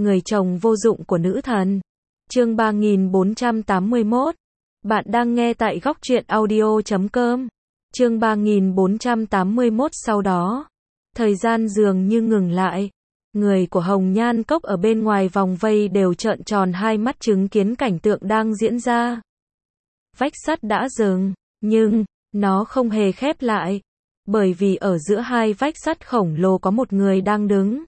người chồng vô dụng của nữ thần. Chương 3481. Bạn đang nghe tại góc truyện audio.com. Chương 3481. Sau đó, thời gian dường như ngừng lại. Người của Hồng Nhan Cốc ở bên ngoài vòng vây đều trợn tròn hai mắt chứng kiến cảnh tượng đang diễn ra. Vách sắt đã dừng, nhưng nó không hề khép lại, bởi vì ở giữa hai vách sắt khổng lồ có một người đang đứng.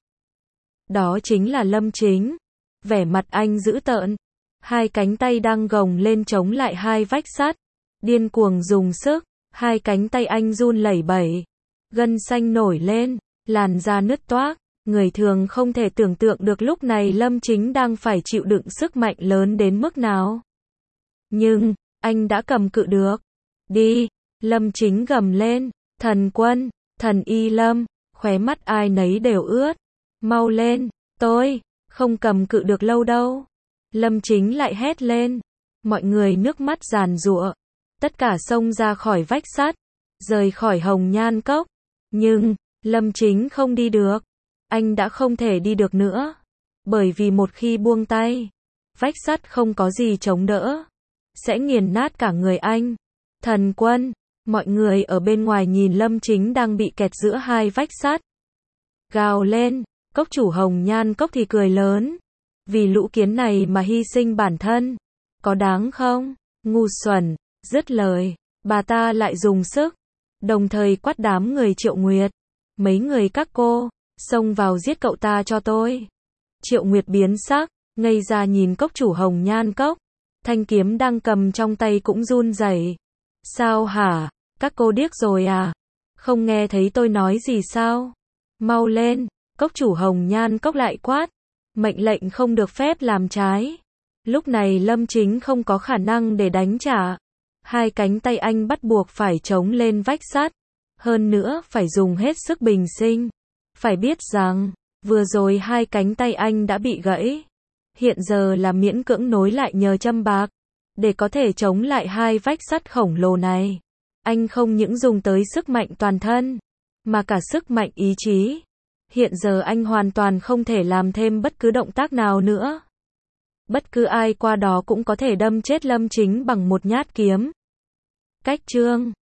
Đó chính là Lâm Chính. Vẻ mặt anh dữ tợn, hai cánh tay đang gồng lên chống lại hai vách sắt, điên cuồng dùng sức, hai cánh tay anh run lẩy bẩy, gân xanh nổi lên, làn da nứt toác. Người thường không thể tưởng tượng được lúc này Lâm Chính đang phải chịu đựng sức mạnh lớn đến mức nào. Nhưng, anh đã cầm cự được. Đi, Lâm Chính gầm lên, thần quân, thần y Lâm, khóe mắt ai nấy đều ướt. Mau lên, tôi không cầm cự được lâu đâu. Lâm Chính lại hét lên. Mọi người nước mắt giàn giụa. Tất cả xông ra khỏi vách sắt, rời khỏi Hồng Nhan Cốc. Nhưng, Lâm Chính không đi được. Anh đã không thể đi được nữa. Bởi vì một khi buông tay, vách sắt không có gì chống đỡ, sẽ nghiền nát cả người anh. Thần quân, mọi người ở bên ngoài nhìn Lâm Chính đang bị kẹt giữa hai vách sắt. Gào lên, cốc chủ Hồng Nhan Cốc thì cười lớn. Vì lũ kiến này mà hy sinh bản thân, có đáng không? Ngu xuẩn, dứt lời, bà ta lại dùng sức, đồng thời quát đám người Triệu Nguyệt. Mấy người các cô, xông vào giết cậu ta cho tôi. Triệu Nguyệt biến sắc, ngây ra nhìn cốc chủ Hồng Nhan Cốc. Thanh kiếm đang cầm trong tay cũng run rẩy. Sao hả? Các cô điếc rồi à? Không nghe thấy tôi nói gì sao? Mau lên, cốc chủ Hồng Nhan Cốc lại quát. Mệnh lệnh không được phép làm trái. Lúc này Lâm Chính không có khả năng để đánh trả. Hai cánh tay anh bắt buộc phải chống lên vách sắt. Hơn nữa phải dùng hết sức bình sinh. Phải biết rằng, vừa rồi hai cánh tay anh đã bị gãy. Hiện giờ là miễn cưỡng nối lại nhờ châm bạc. Để có thể chống lại hai vách sắt khổng lồ này, anh không những dùng tới sức mạnh toàn thân, mà cả sức mạnh ý chí. Hiện giờ anh hoàn toàn không thể làm thêm bất cứ động tác nào nữa. Bất cứ ai qua đó cũng có thể đâm chết Lâm Chính bằng một nhát kiếm. Cách chương